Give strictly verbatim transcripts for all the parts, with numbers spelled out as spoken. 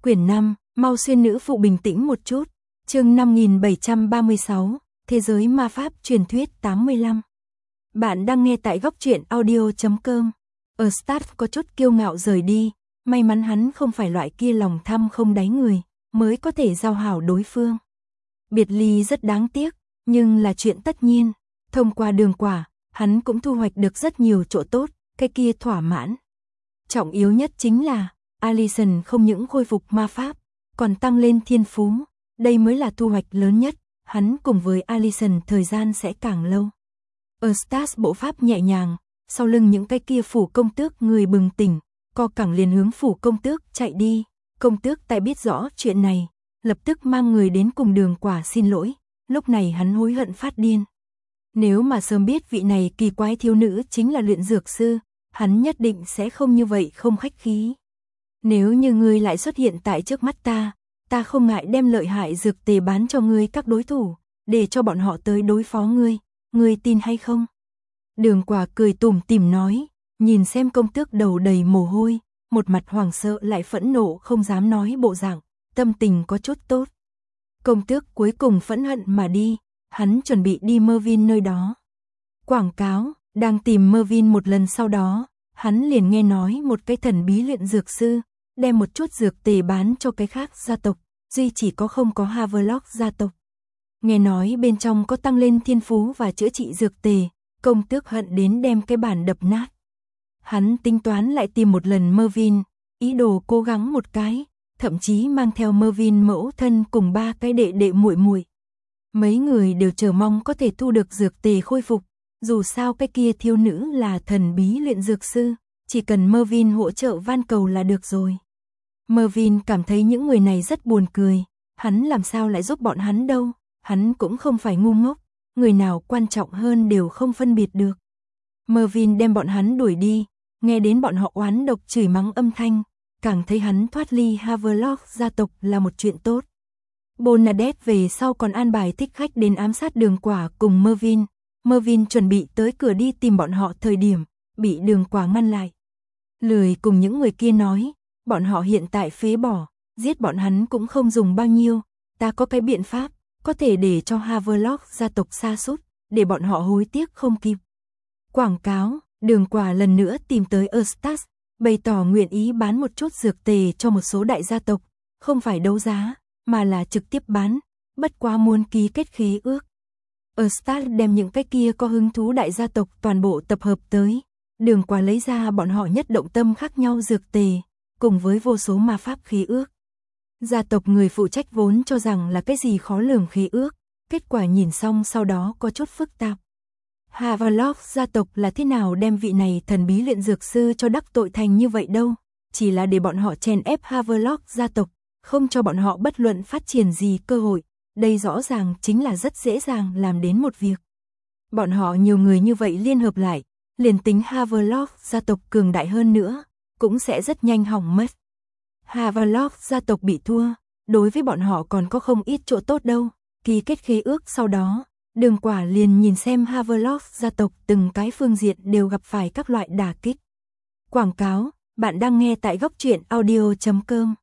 Quyển năm, mau xuyên nữ phụ bình tĩnh một chút. Chương năm nghìn bảy trăm ba mươi sáu, Thế giới ma pháp truyền thuyết tám mươi lăm. Bạn đang nghe tại góc truyện audio chấm com. Eustace có chút kiêu ngạo rời đi, may mắn hắn không phải loại kia lòng tham không đáy người, mới có thể giao hảo đối phương. Biệt ly rất đáng tiếc, nhưng là chuyện tất nhiên. Thông qua đường quả, hắn cũng thu hoạch được rất nhiều chỗ tốt, cái kia thỏa mãn. Trọng yếu nhất chính là, Alicent không những khôi phục ma pháp, còn tăng lên thiên phú, đây mới là thu hoạch lớn nhất, hắn cùng với Alicent thời gian sẽ càng lâu. Eustace bộ pháp nhẹ nhàng, sau lưng những cái kia phủ công tước người bừng tỉnh, co cẳng liền hướng phủ công tước chạy đi. Công tước tại biết rõ chuyện này, lập tức mang người đến cùng đường quả xin lỗi, lúc này hắn hối hận phát điên. Nếu mà sớm biết vị này kỳ quái thiếu nữ chính là luyện dược sư, hắn nhất định sẽ không như vậy không khách khí. Nếu như ngươi lại xuất hiện tại trước mắt ta, ta không ngại đem lợi hại dược tề bán cho ngươi các đối thủ, để cho bọn họ tới đối phó ngươi, ngươi tin hay không? Đường quả cười tủm tỉm nói, nhìn xem công tước đầu đầy mồ hôi, một mặt hoảng sợ lại phẫn nộ không dám nói bộ dạng, tâm tình có chút tốt. Công tước cuối cùng phẫn hận mà đi, hắn chuẩn bị đi Mervyn nơi đó. Quảng cáo, đang tìm Mervyn một lần sau đó, hắn liền nghe nói một cái thần bí luyện dược sư, đem một chút dược tề bán cho cái khác gia tộc, duy chỉ có không có Havelock gia tộc. Nghe nói bên trong có tăng lên thiên phú và chữa trị dược tề, công tước hận đến đem cái bản đập nát. Hắn tính toán lại tìm một lần Mervyn, ý đồ cố gắng một cái, thậm chí mang theo Mervyn mẫu thân cùng ba cái đệ đệ muội muội. Mấy người đều chờ mong có thể thu được dược tề khôi phục, dù sao cái kia thiếu nữ là thần bí luyện dược sư, chỉ cần Mervyn hỗ trợ van cầu là được rồi. Mervyn cảm thấy những người này rất buồn cười, hắn làm sao lại giúp bọn hắn đâu, hắn cũng không phải ngu ngốc, người nào quan trọng hơn đều không phân biệt được. Mervyn đem bọn hắn đuổi đi, nghe đến bọn họ oán độc chửi mắng âm thanh, càng thấy hắn thoát ly Havelock gia tộc là một chuyện tốt. Bernadette về sau còn an bài thích khách đến ám sát đường quả cùng Mervyn. Mervyn chuẩn bị tới cửa đi tìm bọn họ thời điểm, bị đường quả ngăn lại. Lười cùng những người kia nói, bọn họ hiện tại phế bỏ, giết bọn hắn cũng không dùng bao nhiêu, ta có cái biện pháp, có thể để cho Havelock gia tộc sa sút, để bọn họ hối tiếc không kịp. Quảng cáo, đường quả lần nữa tìm tới Eustace, bày tỏ nguyện ý bán một chút dược tề cho một số đại gia tộc, không phải đấu giá, mà là trực tiếp bán, bất quá muốn ký kết khế ước. Eustace đem những cái kia có hứng thú đại gia tộc toàn bộ tập hợp tới, đường quả lấy ra bọn họ nhất động tâm khác nhau dược tề, cùng với vô số ma pháp khế ước. Gia tộc người phụ trách vốn cho rằng là cái gì khó lường khế ước, kết quả nhìn xong sau đó có chút phức tạp. Havelock gia tộc là thế nào đem vị này thần bí luyện dược sư cho đắc tội thành như vậy đâu, chỉ là để bọn họ chèn ép Havelock gia tộc, không cho bọn họ bất luận phát triển gì cơ hội, đây rõ ràng chính là rất dễ dàng làm đến một việc. Bọn họ nhiều người như vậy liên hợp lại, liền tính Havelock gia tộc cường đại hơn nữa, cũng sẽ rất nhanh hỏng mất. Havelock gia tộc bị thua, đối với bọn họ còn có không ít chỗ tốt đâu, ký kết khế ước sau đó, đường quả liền nhìn xem Havelock gia tộc từng cái phương diện đều gặp phải các loại đả kích. Quảng cáo, bạn đang nghe tại góc truyện audio chấm com.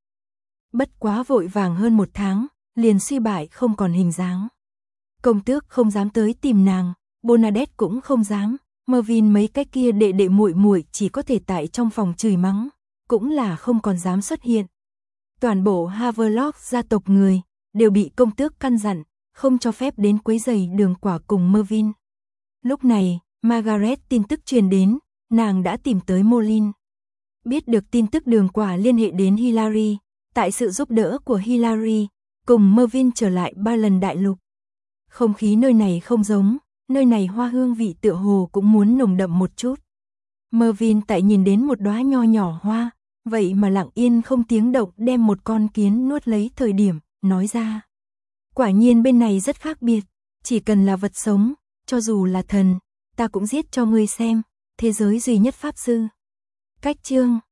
Bất quá vội vàng hơn một tháng, liền suy bại không còn hình dáng. Công tước không dám tới tìm nàng, Bernadette cũng không dám, Mervyn mấy cái kia đệ đệ muội muội chỉ có thể tại trong phòng chửi mắng, cũng là không còn dám xuất hiện. Toàn bộ Havelock gia tộc người đều bị công tước căn dặn, không cho phép đến quấy rầy đường quả cùng Mervyn. Lúc này, Margaret tin tức truyền đến, nàng đã tìm tới Molin. Biết được tin tức đường quả liên hệ đến Hilary, tại sự giúp đỡ của Hilary, cùng Mervyn trở lại ba lần đại lục. Không khí nơi này không giống, nơi này hoa hương vị tựa hồ cũng muốn nồng đậm một chút. Mervyn tại nhìn đến một đóa nho nhỏ hoa, vậy mà lặng yên không tiếng động đem một con kiến nuốt lấy thời điểm, nói ra. Quả nhiên bên này rất khác biệt, chỉ cần là vật sống, cho dù là thần, ta cũng giết cho ngươi xem, thế giới duy nhất pháp sư. Cách chương